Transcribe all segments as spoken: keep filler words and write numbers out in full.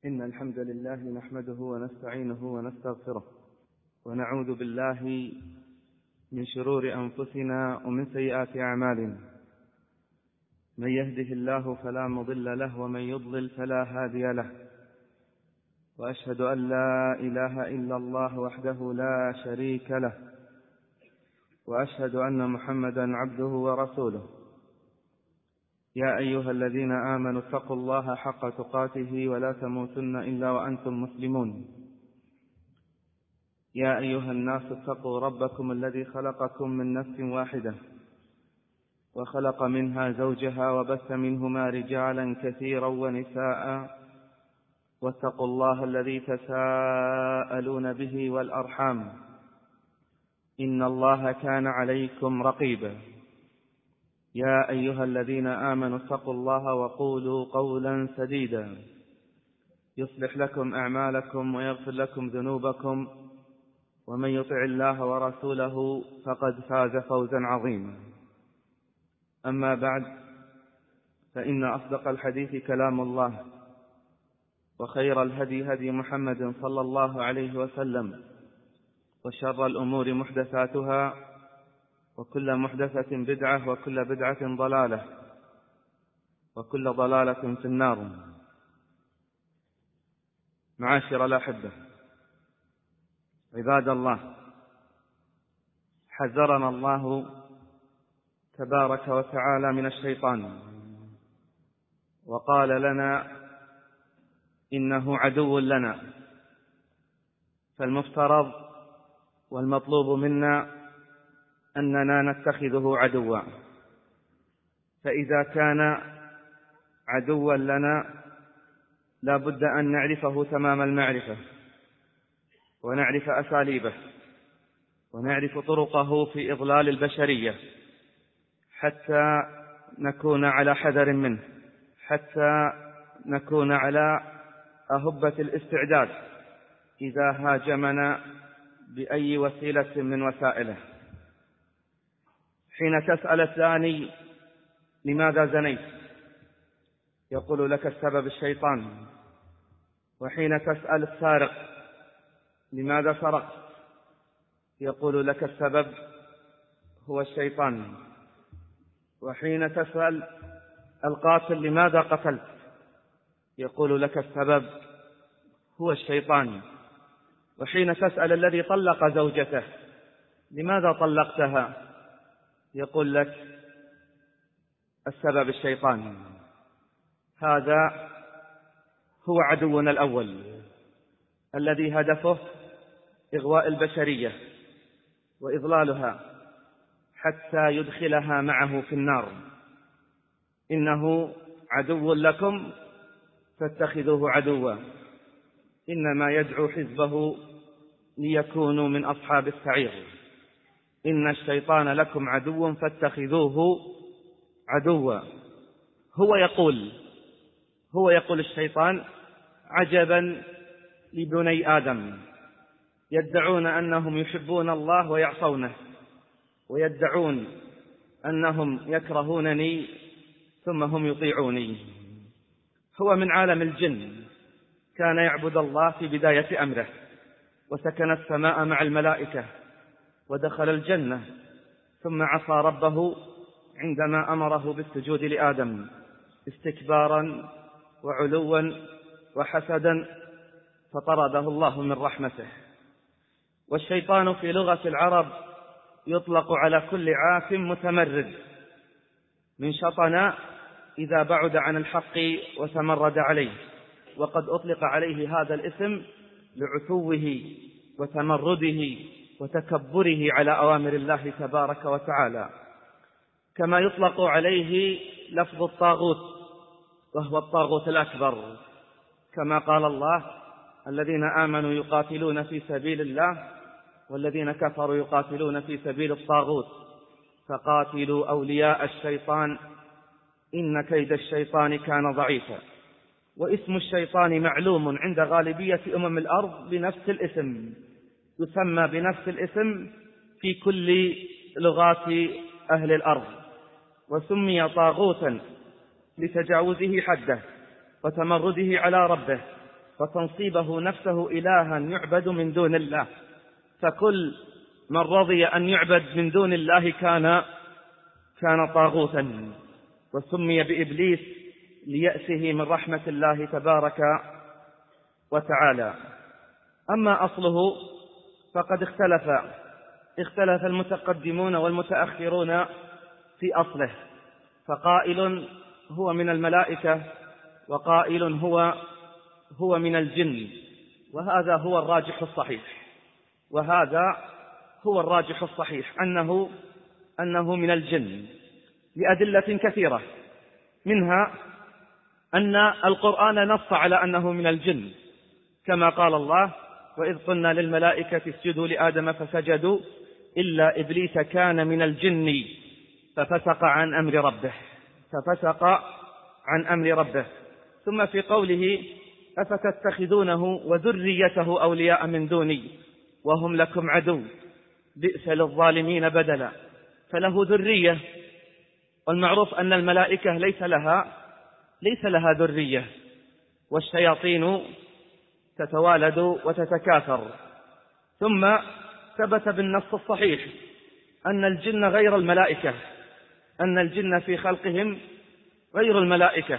إن الحمد لله نحمده ونستعينه ونستغفره ونعوذ بالله من شرور أنفسنا ومن سيئات أعمالنا. من يهده الله فلا مضل له ومن يضلل فلا هادي له، وأشهد أن لا إله إلا الله وحده لا شريك له، وأشهد أن محمدا عبده ورسوله. يا أيها الذين آمنوا اتقوا الله حق تقاته ولا تموتن إلا وأنتم مسلمون. يا أيها الناس اتقوا ربكم الذي خلقكم من نفس واحدة وخلق منها زوجها وبث منهما رجالا كثيرا ونساء، واتقوا الله الذي تساءلون به والأرحام إن الله كان عليكم رقيبا. يا أيها الذين آمنوا اتقوا الله وقولوا قولا سديدا يصلح لكم أعمالكم ويغفر لكم ذنوبكم، ومن يطع الله ورسوله فقد فاز فوزا عظيما. أما بعد، فإن أصدق الحديث كلام الله، وخير الهدي هدي محمد صلى الله عليه وسلم، وشر الأمور محدثاتها، وكل محدثة بدعة، وكل بدعة ضلالة، وكل ضلالة في النار. معاشر الأحبة، عباد الله، حذرنا الله تبارك وتعالى من الشيطان، وقال لنا إنه عدو لنا، فالمفترض والمطلوب منا أننا نتخذه عدوا. فإذا كان عدوا لنا لا بد أن نعرفه تمام المعرفة، ونعرف أساليبه، ونعرف طرقه في إضلال البشرية، حتى نكون على حذر منه، حتى نكون على أهبة الاستعداد إذا هاجمنا بأي وسيلة من وسائله. حين تسأل الثاني لماذا زنيت يقول لك السبب الشيطان، وحين تسأل السارق لماذا سرقت يقول لك السبب هو الشيطان، وحين تسأل القاتل لماذا قتلت يقول لك السبب هو الشيطان، وحين تسأل الذي طلق زوجته لماذا طلقتها يقول لك السبب الشيطان. هذا هو عدونا الأول، الذي هدفه إغواء البشرية وإضلالها حتى يدخلها معه في النار. إنه عدو لكم فاتخذوه عدوا، إنما يدعو حزبه ليكونوا من أصحاب السعير. إن الشيطان لكم عدو فاتخذوه عدوا. هو يقول هو يقول الشيطان: عجبا لبني آدم، يدعون أنهم يحبون الله ويعصونه، ويدعون أنهم يكرهونني ثم هم يطيعوني. هو من عالم الجن، كان يعبد الله في بداية أمره، وسكن السماء مع الملائكة، ودخل الجنة، ثم عصى ربه عندما أمره بالسجود لآدم استكبارا وعلوا وحسدا، فطرده الله من رحمته. والشيطان في لغة العرب يطلق على كل عاف متمرد، من شطن إذا بعد عن الحق وتمرد عليه، وقد أطلق عليه هذا الاسم لعتوه وتمرده وتكبره على أوامر الله تبارك وتعالى. كما يطلق عليه لفظ الطاغوت، وهو الطاغوت الأكبر، كما قال الله: الذين آمنوا يقاتلون في سبيل الله والذين كفروا يقاتلون في سبيل الطاغوت فقاتلوا أولياء الشيطان إن كيد الشيطان كان ضعيفا. واسم الشيطان معلوم عند غالبية أمم الأرض بنفس الاسم، يسمى بنفس الاسم في كل لغات أهل الأرض، وسمي طاغوتا لتجاوزه حده وتمرده على ربه فتنصيبه نفسه إلها يعبد من دون الله، فكل من رضي أن يعبد من دون الله كان كان طاغوتا، وسمي بإبليس ليأسه من رحمة الله تبارك وتعالى. أما أصله فقد اختلف اختلف المتقدمون والمتأخرون في أصله، فقائل هو من الملائكة، وقائل هو هو من الجن، وهذا هو الراجح الصحيح وهذا هو الراجح الصحيح أنه أنه من الجن لأدلة كثيرة، منها أن القرآن نص على أنه من الجن، كما قال الله: وإذ قلنا للملائكة اسجدوا لآدم فسجدوا إلا إبليس كان من الجن ففسق عن أمر ربه ففسق عن أمر ربه. ثم في قوله: أفتتخذونه وذريته أولياء من دوني وهم لكم عدو بئس للظالمين بدلا، فله ذرية، والمعروف أن الملائكة ليس لها ليس لها ذرية، والشياطين تتوالد وتتكاثر. ثم ثبت بالنص الصحيح أن الجن غير الملائكة، أن الجن في خلقهم غير الملائكة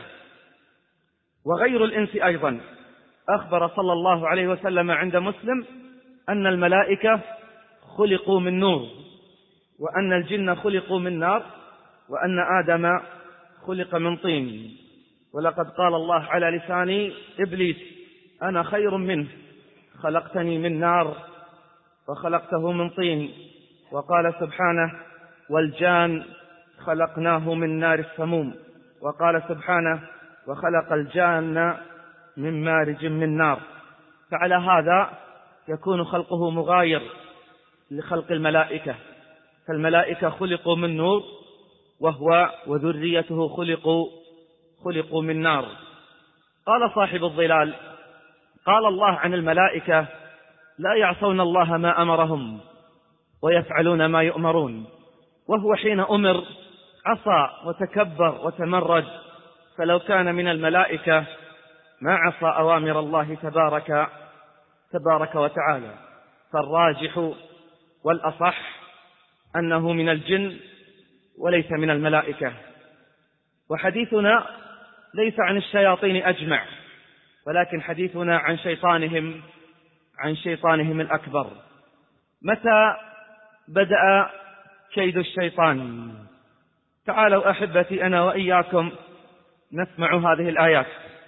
وغير الإنس أيضا. أخبر صلى الله عليه وسلم عند مسلم أن الملائكة خلقوا من نور، وأن الجن خلقوا من نار، وأن آدم خلق من طين. ولقد قال الله على لسان إبليس: أنا خير منه خلقتني من نار وخلقته من طين. وقال سبحانه: والجان خلقناه من نار السموم. وقال سبحانه: وخلق الجان من مارج من نار. فعلى هذا يكون خلقه مغاير لخلق الملائكة، فالملائكة خلقوا من نور، وهو وذريته خلقوا خلقوا من نار. قال صاحب الظلال: قال الله عن الملائكة: لا يعصون الله ما أمرهم ويفعلون ما يؤمرون، وهو حين أمر عصى وتكبر وتمرد، فلو كان من الملائكة ما عصى أوامر الله تبارك تبارك وتعالى. فالراجح والأصح أنه من الجن وليس من الملائكة. وحديثنا ليس عن الشياطين أجمع، ولكن حديثنا عن شيطانهم عن شيطانهم الأكبر. متى بدأ كيد الشيطان؟ تعالوا أحبتي أنا وإياكم نسمع هذه الآيات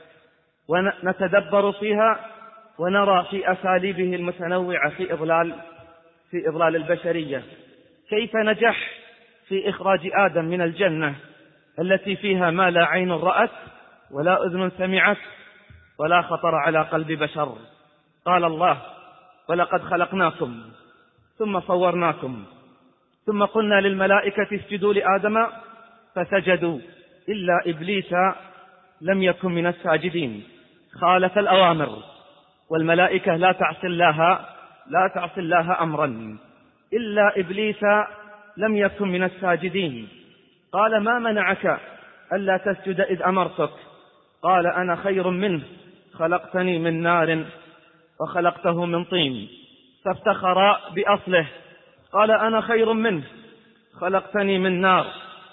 ونتدبر فيها، ونرى في أساليبه المتنوعة في إضلال في إضلال البشرية، كيف نجح في إخراج آدم من الجنة التي فيها ما لا عين رأت ولا أذن سمعت ولا خطر على قلب بشر. قال الله: ولقد خلقناكم ثم صورناكم ثم قلنا للملائكة اسجدوا لآدم فسجدوا إلا إبليس لم يكن من الساجدين. خالف الأوامر، والملائكة لا تعصي الله لا تعصي الله أمرا، إلا إبليس لم يكن من الساجدين. قال: ما منعك ألا تسجد إذ أمرتك؟ قال: أنا خير منه خلقتني من نار وخلقته من طين. فافتخر بأصله، قال: أنا خير منه خلقتني من نار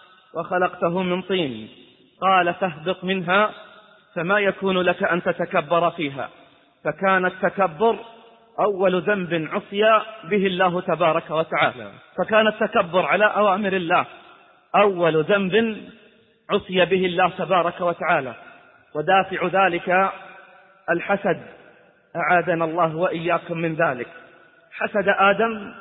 وخلقته من طين. قال: فاهبط منها فما يكون لك أن تتكبر فيها. فكان التكبر أول ذنب عصي به الله تبارك وتعالى، فكان التكبر على أوامر الله أول ذنب عصي به الله تبارك وتعالى. ودافع ذلك الحسد، أعاذنا الله وإياكم من ذلك. حسد آدم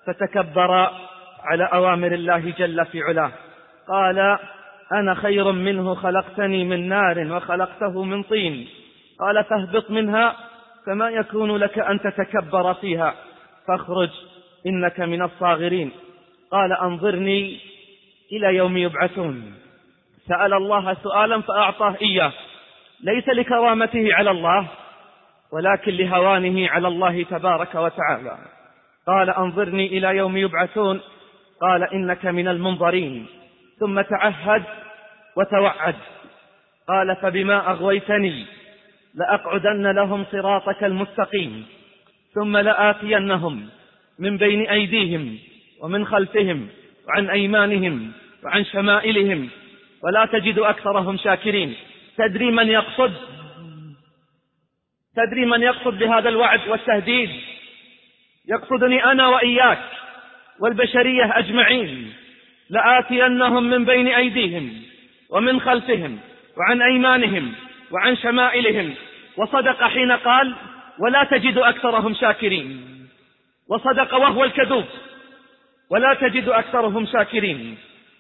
فتكبر على أوامر الله جل في علاه. قال: أنا خير منه خلقتني من نار وخلقته من طين. قال: فاهبط منها فما يكون لك أن تتكبر فيها فاخرج إنك من الصاغرين. قال: أنظرني إلى يوم يبعثون. سأل الله سؤالا فأعطاه إياه، ليس لكرامته على الله ولكن لهوانه على الله تبارك وتعالى. قال: أنظرني إلى يوم يبعثون. قال: إنك من المنظرين. ثم تعهد وتوعد. قال: فبما أغويتني لأقعدن لهم صراطك المستقيم ثم لآتينهم من بين أيديهم ومن خلفهم وعن أيمانهم وعن شمائلهم ولا تجد أكثرهم شاكرين. تدري من يقصد تدري من يقصد بهذا الوعد والتهديد؟ يقصدني أنا وإياك والبشرية أجمعين. لآتينهم من بين أيديهم ومن خلفهم وعن أيمانهم وعن شمائلهم. وصدق حين قال ولا تجد أكثرهم شاكرين، وصدق وهو الكذوب، ولا تجد أكثرهم شاكرين.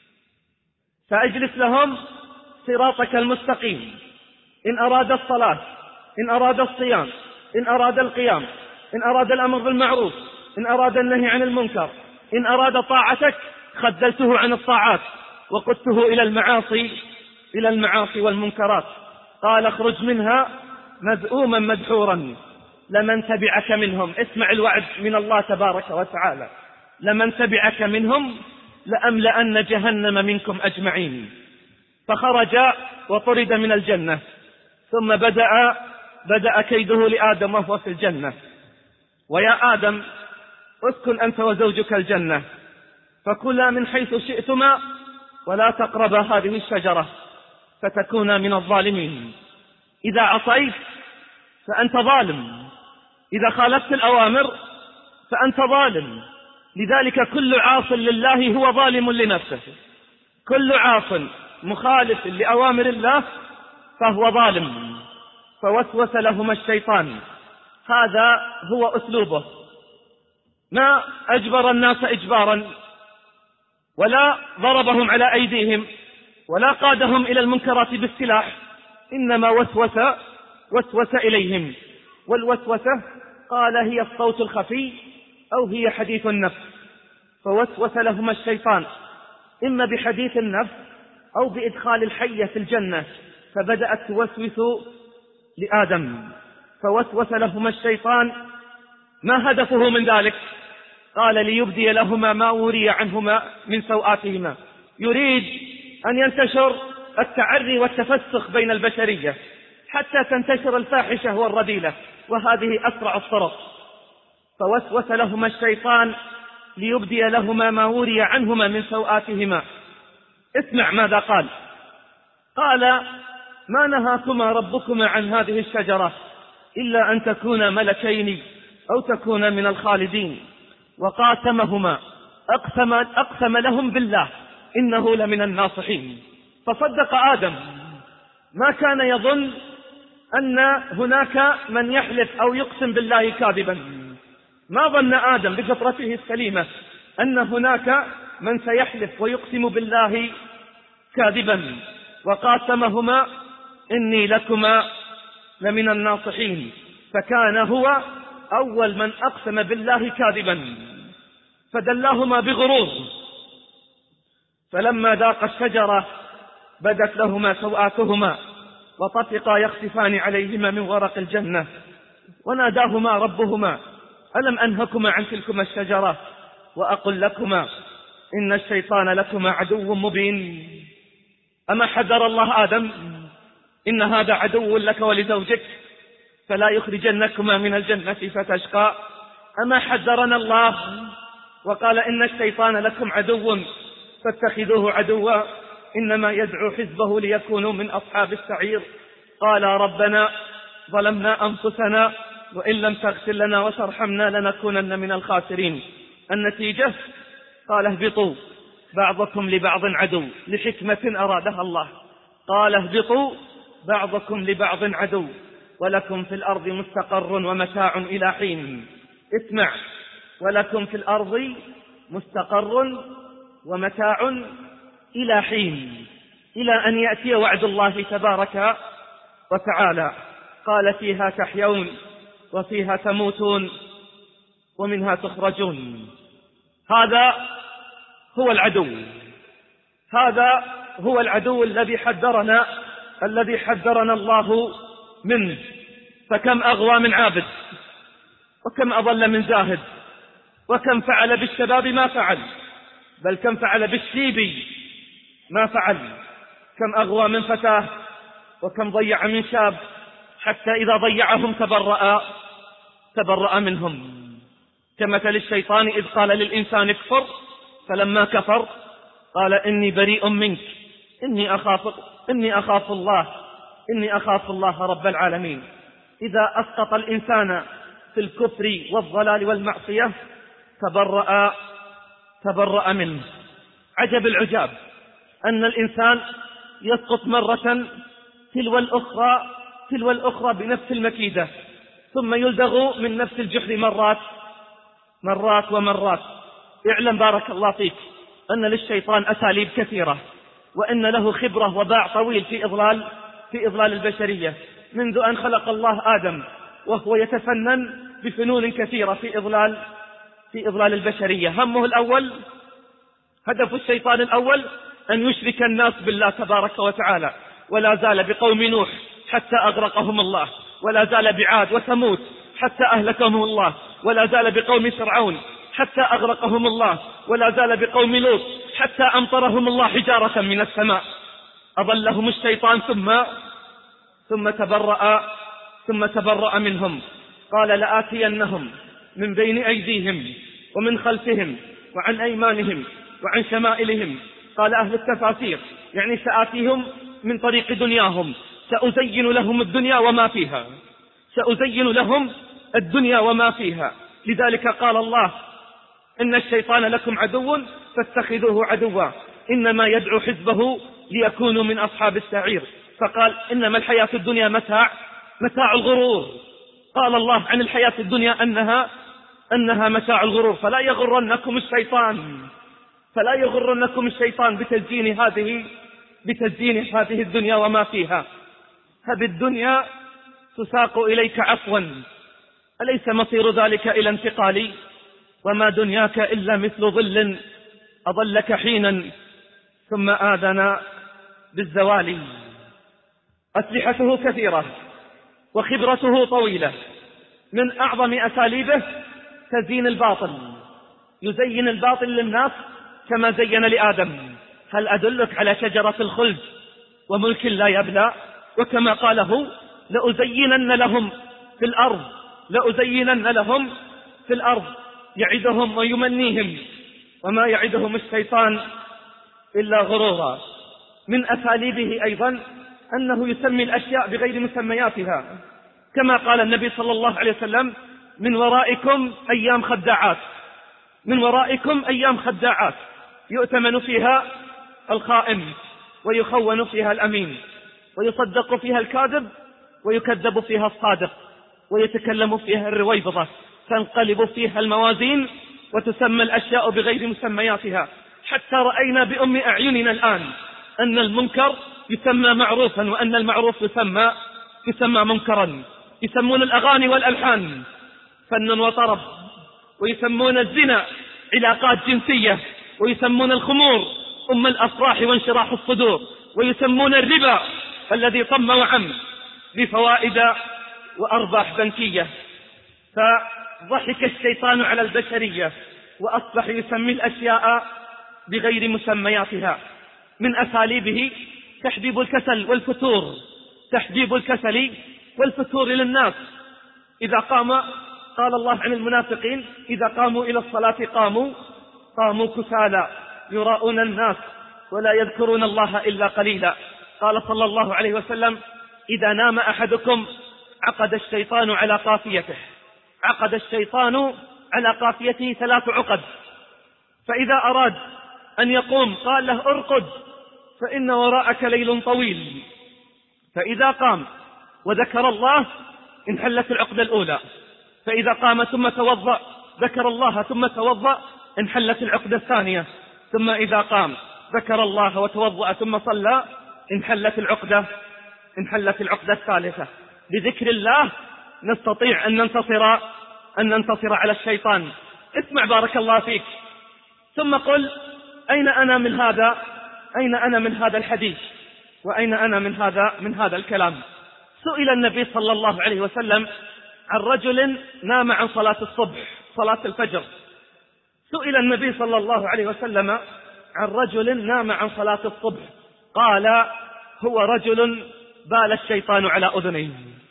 فأجلس لهم صراطك المستقيم إن أراد الصلاة، إن أراد الصيام، إن أراد القيام، إن أراد الأمر بالمعروف، إن أراد النهي عن المنكر، إن أراد طاعتك خذلته عن الطاعات وقدته إلى المعاصي إلى المعاصي والمنكرات. قال اخرج منها مذءوما مدحورا لمن تبعك منهم. اسمع الوعد من الله تبارك وتعالى: لمن تبعك منهم لأملأن جهنم منكم أجمعين. فخرج وطرد من الجنة، ثم بدأ بدأ كيده لآدم وهو في الجنة: ويا آدم اسكن أنت وزوجك الجنة فكلا من حيث شئتما ولا تقربا هذه الشجرة فتكونا من الظالمين. إذا عصيت فأنت ظالم، إذا خالفت الأوامر فأنت ظالم. لذلك كل عاص لله هو ظالم لنفسه، كل عاص مخالف لأوامر الله فهو ظالم. فوسوس لهما الشيطان، هذا هو أسلوبه، ما أجبر الناس إجبارا ولا ضربهم على أيديهم ولا قادهم إلى المنكرات بالسلاح، إنما وسوس وسوس إليهم. والوسوسة قال هي الصوت الخفي أو هي حديث النفس. فوسوس لهما الشيطان إما بحديث النفس أو بإدخال الحية في الجنة، فبدأت توسوس لآدم. فوسوس لهما الشيطان، ما هدفه من ذلك؟ قال ليبدي لهما ما وري عنهما من سوآتهما. يريد أن ينتشر التعري والتفسخ بين البشرية حتى تنتشر الفاحشة والرذيلة، وهذه أسرع الطرق. فوسوس لهما الشيطان ليبدي لهما ما وري عنهما من سوآتهما. اسمع ماذا قال: قال ما نهاكما ربكما عن هذه الشجرة إلا أن تكونا ملكين أو تكونا من الخالدين. وقاسمهما، أقسم, أقسم لهم بالله إنه لمن الناصحين. فصدق آدم، ما كان يظن أن هناك من يحلف أو يقسم بالله كاذبا. ما ظن آدم بفطرته السليمة أن هناك من سيحلف ويقسم بالله كاذبا. وقاسمهما إني لكما لمن الناصحين. فكان هو أول من أقسم بالله كاذبا، فدلاهما بغرور. فلما ذاق الشجرة بدت لهما سوآتهما وطفقا يخسفان عليهما من ورق الجنة. وناداهما ربهما ألم أنهكما عن تلكما الشجرة وأقل لكما إن الشيطان لكما عدو مبين. أما حذر الله آدم إن هذا عدو لك ولزوجك فلا يخرجنكما من الجنة فتشقى. أما حذرنا الله وقال إن الشيطان لكم عدو فاتخذوه عدوا إنما يدعو حزبه ليكونوا من أصحاب السعير. قال ربنا ظلمنا أنفسنا وإن لم تغفر لنا وترحمنا لنكونن من الخاسرين. النتيجة قال اهبطوا بعضكم لبعض عدو، لحكمة أرادها الله. قال اهبطوا بعضكم لبعض عدو ولكم في الأرض مستقر ومتاع إلى حين. اسمع، ولكم في الأرض مستقر ومتاع إلى حين، إلى أن يأتي وعد الله تبارك وتعالى. قال فيها تحيون وفيها تموتون ومنها تخرجون. هذا هو العدو، هذا هو العدو الذي حذرنا الذي حذرنا الله منه. فكم أغوى من عابد، وكم أضل من زاهد، وكم فعل بالشباب ما فعل، بل كم فعل بالشيب ما فعل. كم أغوى من فتاه وكم ضيع من شاب حتى إذا ضيعهم تبرأ تبرأ منهم، كمثل الشيطان إذ قال للإنسان اكفر فلما كفر قال إني بريء منك إني أخاف إني أخاف الله إني أخاف الله رب العالمين. إذا أسقط الإنسان في الكفر والضلال والمعصية تبرأ تبرأ منه. عجب العجاب أن الإنسان يسقط مرة تلو الأخرى تلو الأخرى بنفس المكيدة، ثم يلدغ من نفس الجحر مرات مرات ومرات. اعلم بارك الله فيك أن للشيطان أساليب كثيرة، وأن له خبرة وباع طويل في إضلال في إضلال البشرية، منذ أن خلق الله آدم وهو يتفنن بفنون كثيرة في إضلال في إضلال البشرية. همه الأول، هدف الشيطان الأول أن يشرك الناس بالله تبارك وتعالى، ولا زال بقوم نوح حتى أغرقهم الله، ولا زال بعاد وثمود حتى أهلكهم الله، ولا زال بقوم فرعون حتى أغرقهم الله، ولا زال بقوم لوط حتى أمطرهم الله حجارة من السماء. أضلهم الشيطان ثم ثم تبرأ ثم تبرأ منهم. قال لآتينهم من بين أيديهم ومن خلفهم وعن أيمانهم وعن شمائلهم. قال أهل التفاسير يعني سآتيهم من طريق دنياهم، سأزين لهم الدنيا وما فيها سأزين لهم الدنيا وما فيها. لذلك قال الله إن الشيطان لكم عدو فاتخذوه عدوا إنما يدعو حزبه ليكونوا من أصحاب السعير. فقال إنما الحياة الدنيا متاع متاع الغرور. قال الله عن الحياة الدنيا أنها أنها متاع الغرور. فلا يغرنكم الشيطان فلا يغرنكم الشيطان بتزيين هذه بتزيين هذه الدنيا وما فيها. فبالدنيا تساق إليك عفوا، أليس مصير ذلك إلى انتقالي؟ وما دنياك إلا مثل ظل أظلك حينا ثم آذن بالزوال. أسلحته كثيرة وخبرته طويلة. من أعظم أساليبه تزيين الباطل، يزين الباطل للناس كما زين لآدم. هل أدلك على شجرة الخلد وملك لا يبلى؟ وكما قاله لأزينن لهم في الأرض لأزينن لهم في الأرض يعدهم ويمنيهم وما يعدهم الشيطان إلا غرورا. من أساليبه أيضا أنه يسمي الأشياء بغير مسمياتها، كما قال النبي صلى الله عليه وسلم من ورائكم أيام خداعات من ورائكم أيام خداعات يؤتمن فيها الخائن ويخون فيها الأمين، ويصدق فيها الكاذب ويكذب فيها الصادق، ويتكلم فيها الرويبضة، تنقلب فيها الموازين وتسمى الأشياء بغير مسمياتها. حتى رأينا بأم أعيننا الآن أن المنكر يسمى معروفا وأن المعروف يسمى يسمى منكرا. يسمون الأغاني والألحان فن وطرب، ويسمون الزنا علاقات جنسية، ويسمون الخمور أم الأفراح وانشراح الصدور، ويسمون الربا الذي طم وعم بفوائد وأرباح بنكية. فضحك الشيطان على البشرية وأصبح يسمي الأشياء بغير مسمياتها. من أساليبه تحبيب الكسل والفتور تحبيب الكسل والفتور للناس. إذا قام قال الله عن المنافقين إذا قاموا إلى الصلاة قاموا قاموا كسالى يراؤون الناس ولا يذكرون الله إلا قليلا. قال صلى الله عليه وسلم إذا نام أحدكم عقد الشيطان على قافيته عقد الشيطان على قافيته ثلاث عقد، فإذا أراد أن يقوم قال له ارقد فإن وراءك ليل طويل، فإذا قام وذكر الله انحلت العقدة الأولى، فإذا قام ثم توضأ ذكر الله ثم توضأ انحلت العقدة الثانية، ثم إذا قام ذكر الله وتوضأ ثم صلى انحلت العقدة انحلت العقدة الثالثة. بذكر الله نستطيع أن ننتصر أن ننتصر على الشيطان. اسمع بارك الله فيك، ثم قل أين أنا من هذا أين أنا من هذا الحديث وأين أنا من هذا من هذا الكلام. سئل النبي صلى الله عليه وسلم عن رجل نام عن صلاة الصبح صلاة الفجر سئل النبي صلى الله عليه وسلم عن رجل نام عن صلاة الصبح قال هو رجل بال الشيطان على أذنيه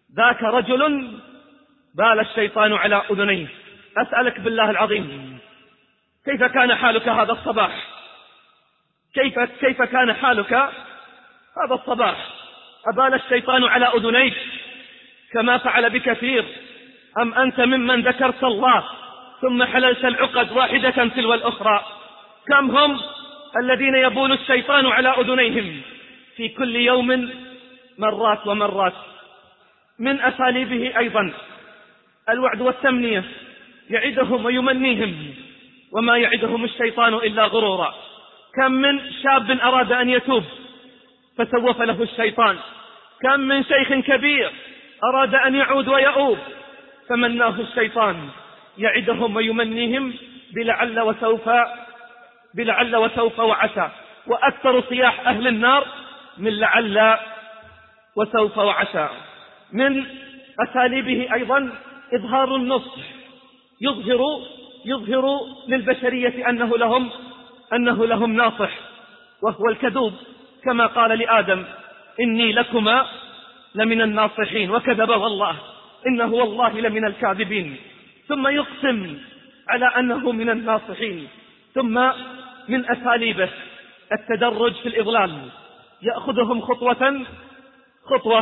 ذاك رجل بال الشيطان على أذنيه. أسألك بالله العظيم، كيف كان حالك هذا الصباح؟ كيف, كيف كان حالك هذا الصباح؟ أبال الشيطان على أذنيك كما فعل بكثير، أم أنت ممن ذكرت الله ثم حللت العقد واحدة تلو الأخرى؟ كم هم الذين يبول الشيطان على أذنيهم في كل يوم مرات ومرات. من أساليبه أيضا الوعد والتمنية، يعدهم ويمنيهم، وما يعدهم الشيطان إلا غرورا. كم من شاب أراد أن يتوب فسوف له الشيطان، كم من شيخ كبير أراد أن يعود ويؤوب فمناه الشيطان، يعدهم ويمنيهم بلعل وسوف بلعل وسوف وعسى. وأكثر صياح أهل النار من لعل وسوف وعسى. من أساليبه أيضا إظهار النصح، يظهر يظهر للبشرية أنه لهم أنه لهم ناصح، وهو الكذوب، كما قال لآدم إني لكما لمن الناصحين، وكذب والله إنه والله لمن الكاذبين، ثم يقسم على أنه من الناصحين. ثم من أساليبه التدرج في الإضلال، يأخذهم خطوة خطوة،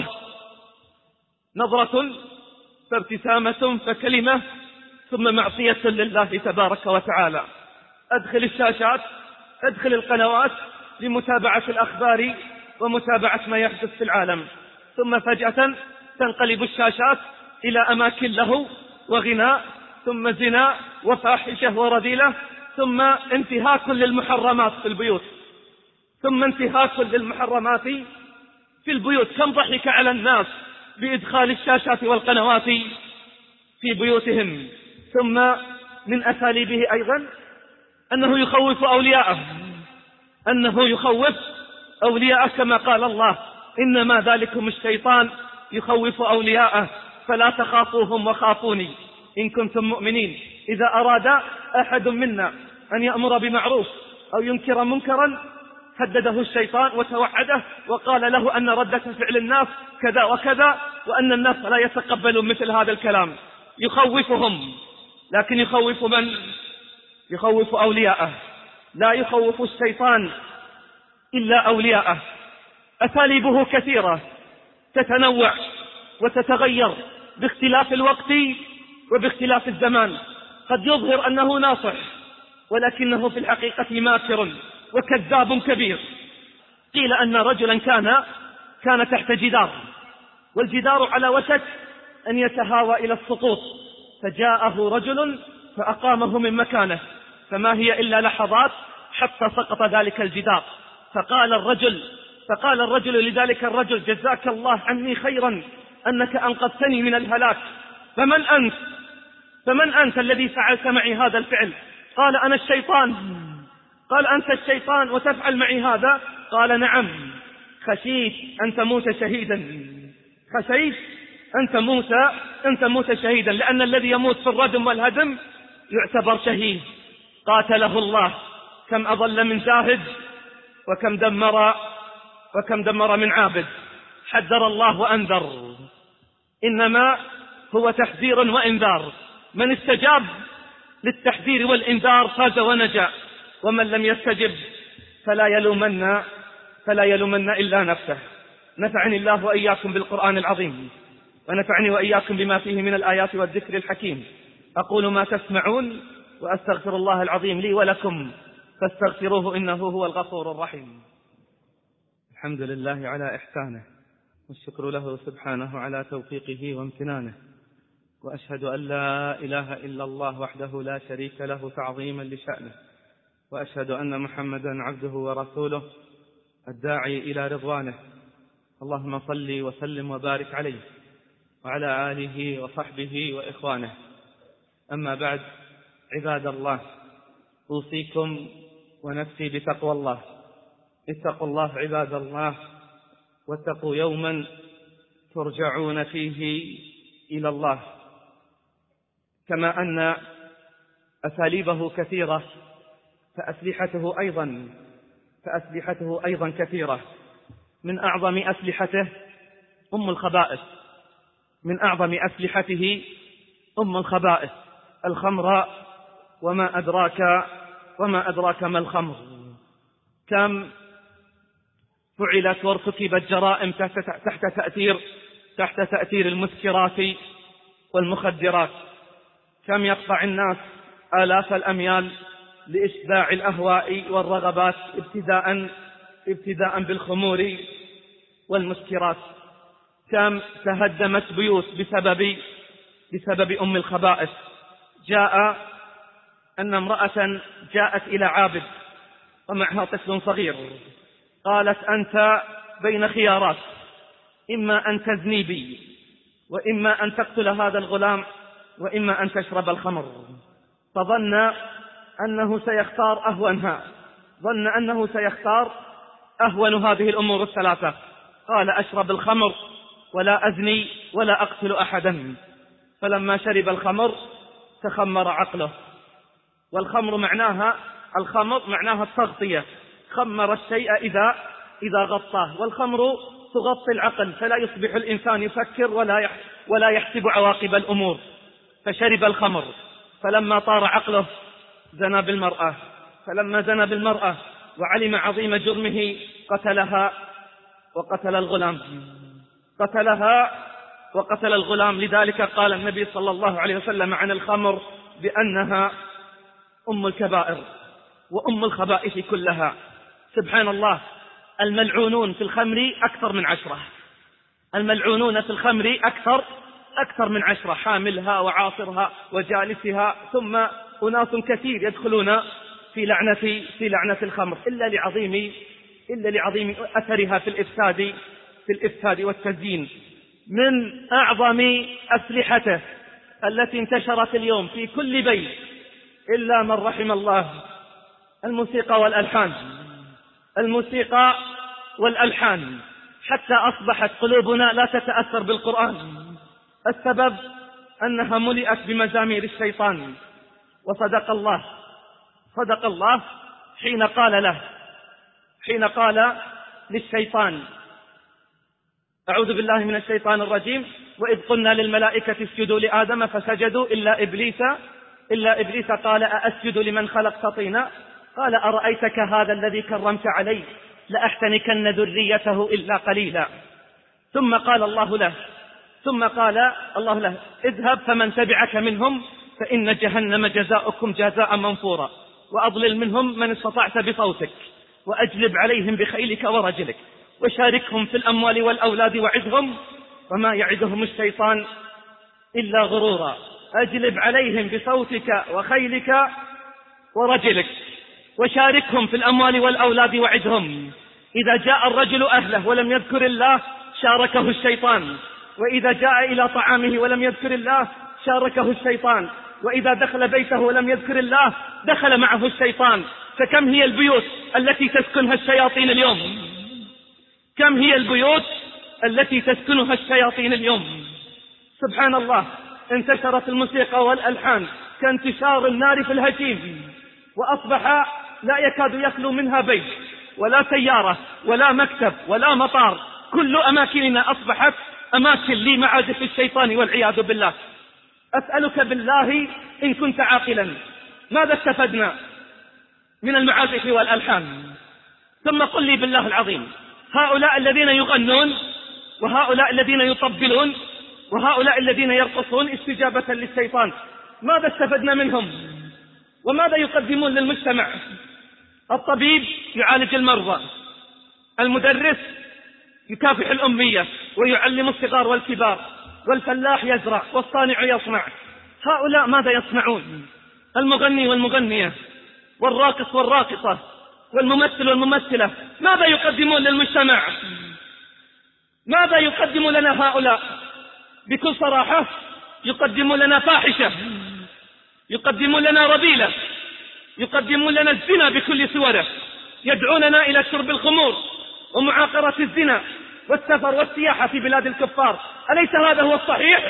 نظرة فابتسامة فكلمة ثم معصية لله تبارك وتعالى. أدخل الشاشات، أدخل القنوات لمتابعة الأخبار ومتابعة ما يحدث في العالم، ثم فجأة تنقلب الشاشات إلى أماكن له وغناء، ثم زنا وفاحشة ورذيلة، ثم انتهاك للمحرمات في البيوت، ثم انتهاك للمحرمات في البيوت. كم ضحك على الناس بإدخال الشاشات والقنوات في بيوتهم. ثم من أساليبه أيضا أنه يخوف أولياءه، أنه يخوف أولياءه كما قال الله إنما ذلكم الشيطان يخوف أولياءه فلا تخافوهم وخافوني إن كنتم مؤمنين. إذا أراد أحد منا أن يأمر بمعروف أو ينكر منكرا هدده الشيطان وتوعده وقال له أن ردة فعل الناس كذا وكذا، وأن الناس لا يتقبلون مثل هذا الكلام. يخوفهم، لكن يخوف من؟ يخوف أولياءه، لا يخوف الشيطان إلا أولياءه. أساليبه كثيرة تتنوع وتتغير باختلاف الوقت وباختلاف الزمان. قد يظهر أنه ناصح ولكنه في الحقيقة ماكر وكذاب كبير. قيل أن رجلا كان كان تحت جدار، والجدار على وشك أن يتهاوى إلى السقوط، فجاءه رجل فأقامه من مكانه، فما هي إلا لحظات حتى سقط ذلك الجدار. فقال الرجل فقال الرجل لذلك الرجل جزاك الله عني خيرا أنك أنقذتني من الهلاك، فمن أنت فمن أنت الذي فعلت معي هذا الفعل؟ قال أنا الشيطان. قال أنت الشيطان وتفعل معي هذا؟ قال نعم، خشيت أن تموت شهيدا، خشيت أن تموت أن تموت شهيدا، لأن الذي يموت في الردم والهدم يعتبر شهيد. قاتله الله، كم أضل من زاهد وكم دمر وكم دمر من عابد. حذر الله وأنذر، إنما هو تحذير وإنذار. من استجاب للتحذير والإنذار فاز ونجا، ومن لم يستجب فلا يلومن فلا يلومن إلا نفسه. نفعني الله وإياكم بالقرآن العظيم، ونفعني وإياكم بما فيه من الآيات والذكر الحكيم. أقول ما تسمعون وأستغفر الله العظيم لي ولكم فاستغفروه إنه هو الغفور الرحيم. الحمد لله على إحسانه، والشكر له سبحانه على توفيقه وامتنانه، وأشهد أن لا إله إلا الله وحده لا شريك له تعظيما لشأنه، وأشهد أن محمدا عبده ورسوله الداعي إلى رضوانه. اللهم صل وسلم وبارك عليه وعلى آله وصحبه وإخوانه. أما بعد، عباد الله، أوصيكم ونفسي بتقوى الله. اتقوا الله عباد الله، واتقوا يوما ترجعون فيه إلى الله. كما أن أساليبه كثيرة فأسلحته أيضا فأسلحته أيضا كثيرة. من أعظم أسلحته أم الخبائث، من أعظم أسلحته أم الخبائث الخمر، وما أدراك وما أدراك ما الخمر. كم فعلت وارتكبت جرائم تحت, تحت تأثير تحت تأثير المسكرات والمخدرات. كم يقطع الناس آلاف الأميال لإشباع الأهواء والرغبات ابتداء ابتداء بالخمور والمسكرات. كم تهدمت بيوت بسبب بسبب أم الخبائث. جاء أن امرأة جاءت إلى عابد ومعها طفل صغير، قالت: أنت بين خيارات، إما أن تزني بي، وإما أن تقتل هذا الغلام، وإما أن تشرب الخمر. فظن أنه سيختار أهونها، ظن أنه سيختار أهون هذه الأمور الثلاثة. قال: أشرب الخمر ولا أزني ولا أقتل أحدا. فلما شرب الخمر تخمر عقله. والخمر معناها الخمر معناها التغطية، خمر الشيء إذا إذا غطاه، والخمر تغطي العقل، فلا يصبح الإنسان يفكر ولا ولا يحسب عواقب الأمور. فشرب الخمر، فلما طار عقله زنى بالمرأة، فلما زنى بالمرأة وعلم عظيم جرمه قتلها وقتل الغلام، قتلها وقتل الغلام. لذلك قال النبي صلى الله عليه وسلم عن الخمر بأنها أم الكبائر وأم الخبائث كلها. سبحان الله، الملعونون في الخمر أكثر من عشرة، الملعونون في الخمر أكثر أكثر من عشرة، حاملها وعاصرها وجالسها، ثم أناس كثير يدخلون في لعنة في لعنة الخمر إلا لعظيم إلا لعظيم أثرها في الإفساد في الإفساد والتزيين. من أعظم أسلحته التي انتشرت اليوم في كل بيت إلا من رحم الله الموسيقى والألحان، الموسيقى والألحان، حتى أصبحت قلوبنا لا تتأثر بالقرآن. السبب أنها ملئت بمزامير الشيطان. وصدق الله صدق الله حين قال له حين قال للشيطان: أعوذ بالله من الشيطان الرجيم، وإذ قلنا للملائكة اسجدوا لآدم فسجدوا إلا إبليس إلا إبليس قال أأسجد لمن خلقت طينا قال أرأيتك هذا الذي كرمت علي لأحتنكن ذريته إلا قليلا. ثم قال الله له ثم قال الله له: اذهب فمن تبعك منهم فإن جهنم جزاؤكم جزاء منفورا، وأضلل منهم من استطعت بصوتك، وأجلب عليهم بخيلك ورجلك، وشاركهم في الأموال والأولاد وعدهم، وما يعدهم الشيطان إلا غرورا. أجلب عليهم بصوتك وخيلك ورجلك، وشاركهم في الأموال والأولاد وعدهم. إذا جاء الرجل أهله ولم يذكر الله شاركه الشيطان، وإذا جاء إلى طعامه ولم يذكر الله شاركه الشيطان، وإذا دخل بيته ولم يذكر الله دخل معه الشيطان. فكم هي البيوت التي تسكنها الشياطين اليوم؟ كم هي البيوت التي تسكنها الشياطين اليوم؟ سبحان الله، انتشرت الموسيقى والألحان كانتشار النار في الهشيم، وأصبح لا يكاد يخلو منها بيت ولا سيارة ولا مكتب ولا مطار، كل أماكننا أصبحت أماكن لمعازف الشيطان والعياذ بالله. أسألك بالله إن كنت عاقلا، ماذا استفدنا من المعازف والألحان؟ ثم قل لي بالله العظيم، هؤلاء الذين يغنون، وهؤلاء الذين يطبلون، وهؤلاء الذين يرقصون استجابة للشيطان، ماذا استفدنا منهم؟ وماذا يقدمون للمجتمع؟ الطبيب يعالج المرضى، المدرس يكافح الأمية ويعلم الصغار والكبار، والفلاح يزرع، والصانع يصنع. هؤلاء ماذا يصنعون؟ المغني والمغنية، والراقص والراقصة، والممثل والممثلة، ماذا يقدمون للمجتمع؟ ماذا يقدم لنا هؤلاء؟ بكل صراحة يقدمون لنا فاحشة، يقدمون لنا رذيلة، يقدمون لنا الزنا بكل صوره، يدعوننا إلى شرب الخمور ومعاقرة الزنا والسفر والسياحة في بلاد الكفار. أليس هذا هو الصحيح؟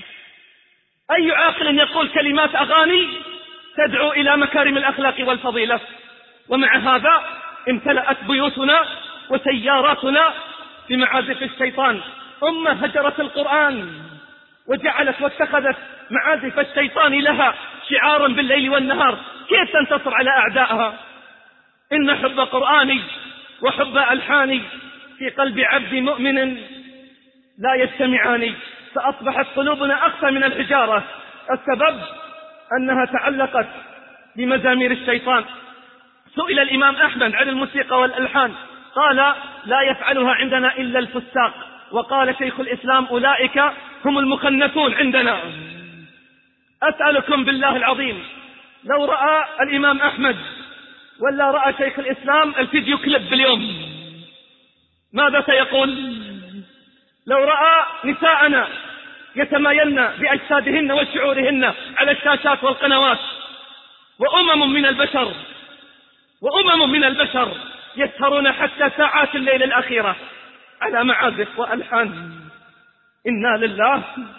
أي عاقل يقول كلمات أغاني تدعو إلى مكارم الأخلاق والفضيلة؟ ومع هذا امتلأت بيوتنا وسياراتنا بمعازف الشيطان. أمة هجرت القرآن، وجعلت واتخذت معازف الشيطان لها شعارا بالليل والنهار، كيف تنتصر على أعدائها؟ إن حب قرآني وحب ألحاني في قلب عبد مؤمن لا يجتمعان، فأصبحت قلوبنا أقسى من الحجارة. السبب أنها تعلقت بمزامير الشيطان. سئل الإمام أحمد عن الموسيقى والألحان قال: لا يفعلها عندنا إلا الفساق. وقال شيخ الإسلام: أولئك هم المخنثون عندنا. أسألكم بالله العظيم، لو رأى الإمام أحمد ولا رأى شيخ الإسلام الفيديو كليب باليوم ماذا سيقول؟ لو رأى نساءنا يتمايلن بأجسادهن وشعورهن على الشاشات والقنوات، وأمم من البشر وأمم من البشر يسهرون حتى ساعات الليل الأخيرة على معازف وألحان، إنا لله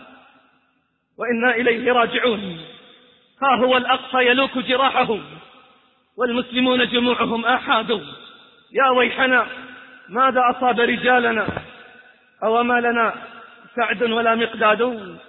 وإنا إليه راجعون. ها هو الأقصى يلوك جراحه والمسلمون جموعهم آحاد. يا ويحنا ماذا أصاب رجالنا أوما لنا سعد ولا مقداد.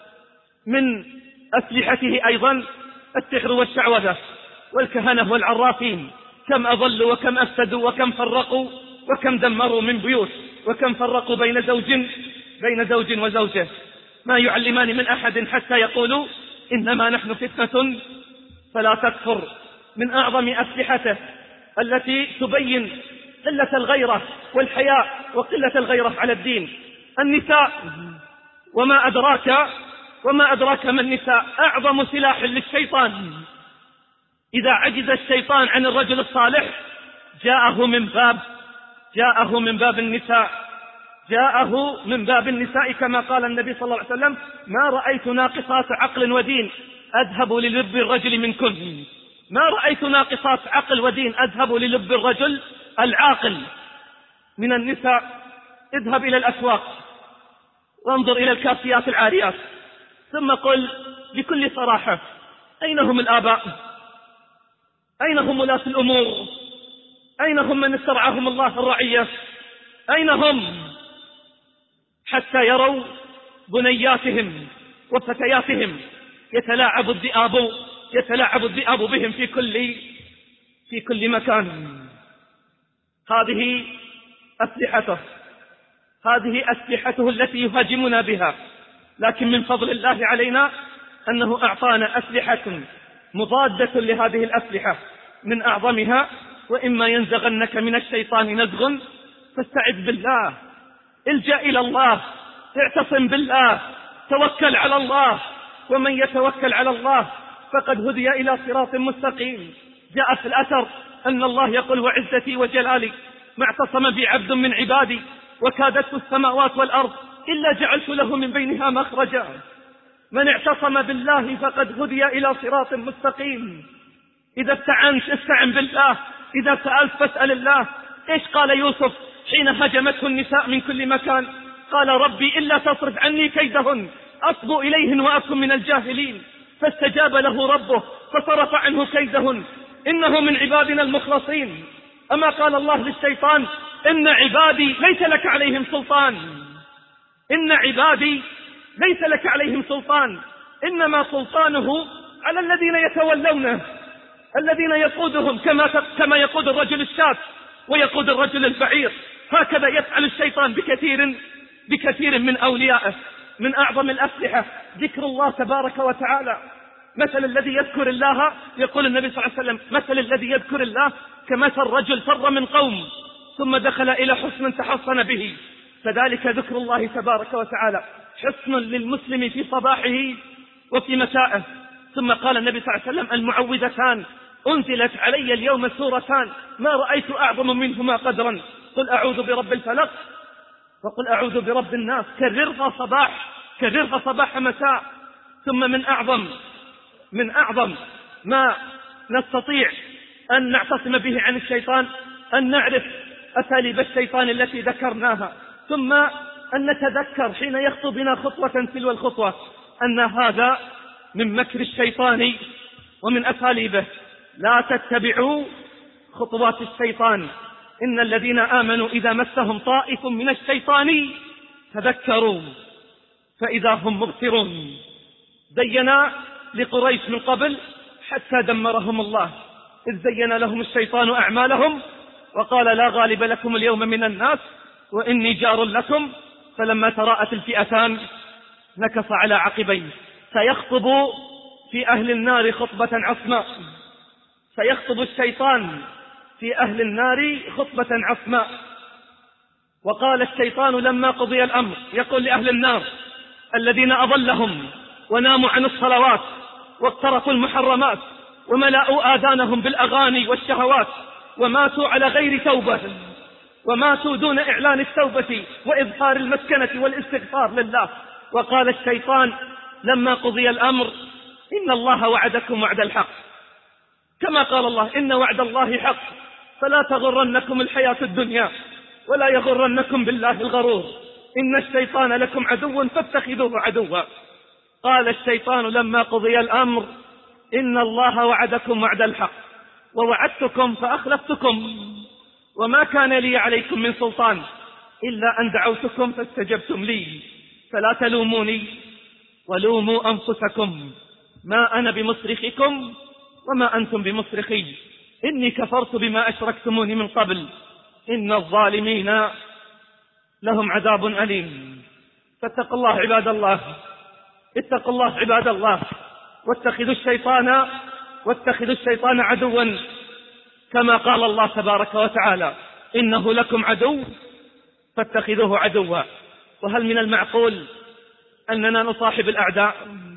من أسلحته أيضا السحر والشعوذة والكهنة والعرافين، كم أضلوا وكم أفسدوا وكم فرقوا وكم دمروا من بيوت، وكم فرقوا بين زوج بين زوج وزوجه. ما يعلمان من أحد حتى يقولوا إنما نحن فتنة فلا تكفر. من أعظم أسلحته التي تبين قلة الغيرة والحياء وقلة الغيرة على الدين النساء. وما أدراك وما أدراك ما النساء؟ أعظم سلاح للشيطان. إذا عجز الشيطان عن الرجل الصالح جاءه من باب جاءه من باب النساء جاءه من باب النساء كما قال النبي صلى الله عليه وسلم: ما رأيت ناقصات عقل ودين أذهب للب الرجل منكن. ما رأيت ناقصات عقل ودين أذهب للب الرجل العاقل من النساء. اذهب إلى الأسواق وانظر إلى الكاسيات العاريات، ثم قل بكل صراحة: أين هم الآباء؟ أين هم ولاة الأمور؟ أين هم من استرعاهم الله الرعية؟ أين هم حتى يروا بنياتهم وفتياتهم يتلاعب الذئاب يتلاعب الذئاب بهم في كل في كل مكان؟ هذه أسلحته هذه أسلحته التي يهاجمنا بها. لكن من فضل الله علينا أنه أعطانا أسلحة مضادة لهذه الأسلحة. من أعظمها: وإما ينزغنك من الشيطان نزغ فاستعذ بالله، الجأ إلى الله، اعتصم بالله، توكل على الله، ومن يتوكل على الله فقد هدي إلى صراط مستقيم. جاء في الأثر أن الله يقول: وعزتي وجلالي ما اعتصم بي عبد من عبادي وكادت السماوات والأرض إلا جعلت له من بينها مخرجا. من اعتصم بالله فقد هدي إلى صراط مستقيم. إذا استعنت استعن بالله، إذا سألت فاسأل الله. إيش قال يوسف حين هجمته النساء من كل مكان؟ قال: ربي إلا تصرف عني كيدهن أصب إليهن وأكن من الجاهلين. فاستجاب له ربه فصرف عنه كيدهن، إنه من عبادنا المخلصين. أما قال الله للشيطان: إن عبادي ليس لك عليهم سلطان إن عبادي ليس لك عليهم سلطان إنما سلطانه على الذين يتولونه، الذين يقودهم كما كما يقود الرجل الشاة ويقود الرجل البعير. هكذا يفعل الشيطان بكثير بكثير من أوليائه. من أعظم الأسلحة ذكر الله تبارك وتعالى. مثل الذي يذكر الله، يقول النبي صلى الله عليه وسلم: مثل الذي يذكر الله كمثل رجل فر من قوم ثم دخل إلى حصن تحصن به، فذلك ذكر الله تبارك وتعالى حصن للمسلم في صباحه وفي مسائه. ثم قال النبي صلى الله عليه وسلم: المعوذتان أنزلت علي اليوم سورتان ما رأيت أعظم منهما قدرا، قل أعوذ برب الفلق وقل أعوذ برب الناس. كررها صباح كررها صباح مساء. ثم من أعظم من أعظم ما نستطيع أن نعتصم به عن الشيطان أن نعرف أساليب الشيطان التي ذكرناها، ثم أن نتذكر حين يخطو بنا خطوة تلو الخطوة أن هذا من مكر الشيطان ومن أساليبه. لا تتبعوا خطوات الشيطان، إن الذين آمنوا إذا مسهم طائف من الشيطان تذكروا فإذا هم مبصرون. زينا لقريش من قبل حتى دمرهم الله، إذ زين لهم الشيطان أعمالهم وقال لا غالب لكم اليوم من الناس وإني جار لكم، فلما تراءت الفئتان نكص على عقبيه. سيخطب في أهل النار خطبة عصماء، سيخطب الشيطان في أهل النار خطبة عصماء. وقال الشيطان لما قضي الأمر يقول لأهل النار الذين أضلهم وناموا عن الصلوات واقترفوا المحرمات وملأوا آذانهم بالأغاني والشهوات وماتوا على غير توبة، وماتوا دون إعلان التوبة وإظهار المسكنة والاستغفار لله. وقال الشيطان لما قضي الأمر إن الله وعدكم وعد الحق، كما قال الله إن وعد الله حق فلا تغرنكم الحياة الدنيا ولا يغرنكم بالله الغرور، إن الشيطان لكم عدو فاتخذوه عدوا. قال الشيطان لما قضي الأمر إن الله وعدكم وعد الحق ووعدتكم فأخلفتكم وما كان لي عليكم من سلطان إلا أن دعوتكم فاستجبتم لي، فلا تلوموني ولوموا أنفسكم، ما أنا بمصرخكم وما أنتم بمصرخي، إني كفرت بما أشركتموني من قبل، إن الظالمين لهم عذاب أليم. فاتقوا الله عباد الله، اتقوا الله عباد الله، واتخذوا الشيطان واتخذوا الشيطان عدوا كما قال الله تبارك وتعالى إنه لكم عدو فاتخذوه عدوا. وهل من المعقول أننا نصاحب الأعداء؟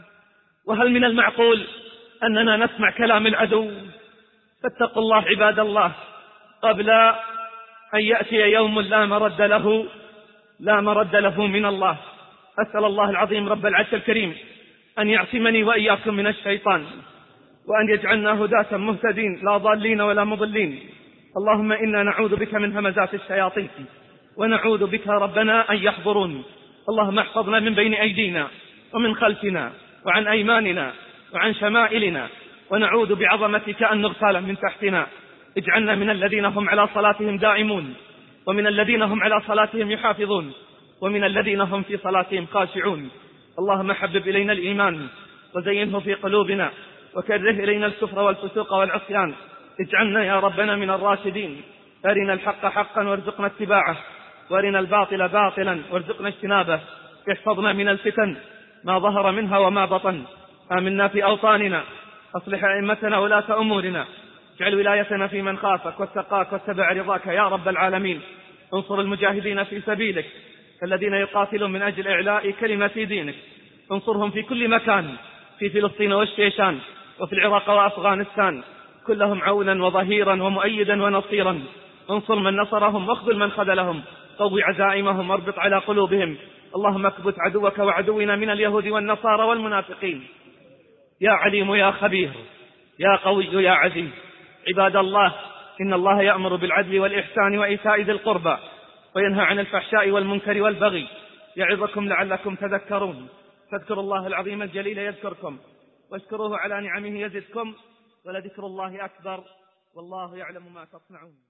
وهل من المعقول أننا نسمع كلام العدو؟ فاتقوا الله عباد الله قبل أن يأتي يوم لا مرد له لا مرد له من الله. أسأل الله العظيم رب العرش الكريم أن يعصمني وإياكم من الشيطان، وأن يجعلنا هداة مهتدين لا ضالين ولا مضلين. اللهم إنا نعوذ بك من همزات الشياطين ونعوذ بك ربنا أن يحضرون. اللهم احفظنا من بين أيدينا ومن خلفنا وعن أيماننا وعن شمائلنا، ونعوذ بعظمتك أن نغتال من تحتنا. اجعلنا من الذين هم على صلاتهم دائمون، ومن الذين هم على صلاتهم يحافظون، ومن الذين هم في صلاتهم خاشعون. اللهم حبب إلينا الإيمان وزينه في قلوبنا، وكره إلينا الكفر والفسوق والعصيان. اجعلنا يا ربنا من الراشدين. أرنا الحق حقا وارزقنا اتباعه، وارنا الباطل باطلا وارزقنا اجتنابه. احفظنا من الفتن ما ظهر منها وما بطن. آمنا في أوطاننا، أصلح أئمتنا ولاة أمورنا، اجعل ولايتنا في من خافك واتقاك واتبع رضاك يا رب العالمين. انصر المجاهدين في سبيلك الذين يقاتلون من أجل إعلاء كلمة دينك، انصرهم في كل مكان، في فلسطين والشيشان وفي العراق وأفغانستان، كلهم عونا وظهيرا ومؤيدا ونصيرا. انصر من نصرهم واخذل من خذلهم، قوي عزائمهم واربط على قلوبهم. اللهم اكبت عدوك وعدونا من اليهود والنصارى والمنافقين. يا عليم يا خبير يا قوي يا عزيز. عباد الله، إن الله يأمر بالعدل والإحسان وإيتاء ذي القربى وينهى عن الفحشاء والمنكر والبغي، يعظكم لعلكم تذكرون. فاذكروا الله العظيم الجليل يذكركم، واشكروه على نعمه يزدكم، ولذكر الله أكبر، والله يعلم ما تصنعون.